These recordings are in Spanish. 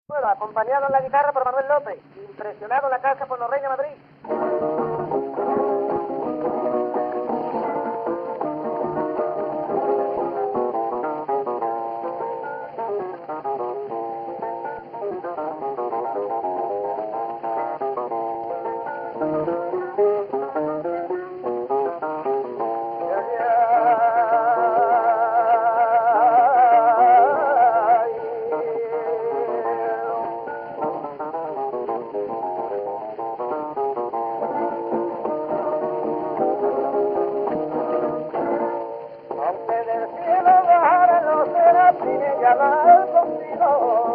Bueno, acompañado en la guitarra por Manuel López, impresionado en la casa por los Reyes de Madrid. Aunque del cielo bajaran los serafines y hablar contigo,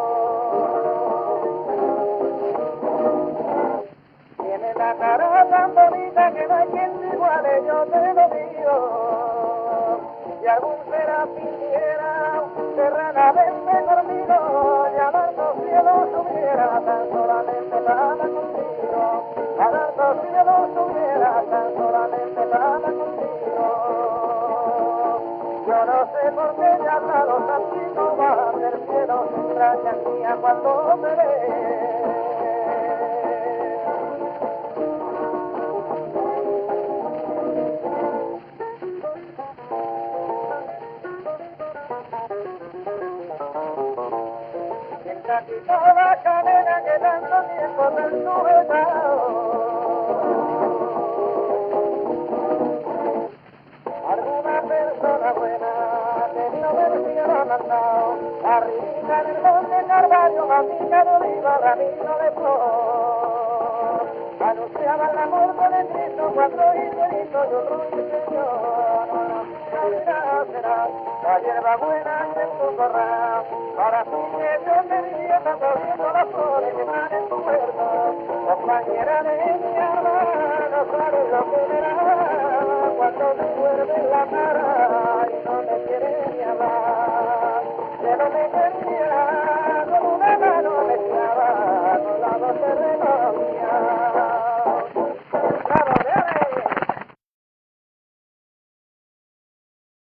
tiene la cara tan bonita que no hay quien te iguale, yo te lo digo. Si algún serafín viera terrenamente dormido, y al alto cielo subiera tan solamente para contigo, al alto cielo subiera tan solamente para contigo. Yo no sé por qué ya los santitos bajan del cielo, se extrañan mía cuando me ven. Quien te quitó la cadena que tanto tiempo te han sujetado. Alguna persona buena debió del cielo ha mandado, arriba en el monte Carvalho, matica de oliva, ramito de flor. Anunciaban la muerte de Cristo, cuatro hijeritos y un ruiseñor. Mira, será la hierba buena en tu corral, para ti que Dios te divierta corriendo las flores que están en tu puerta. Compañera de mi alma, no sabes lo que me da cuando te vuelves la cara.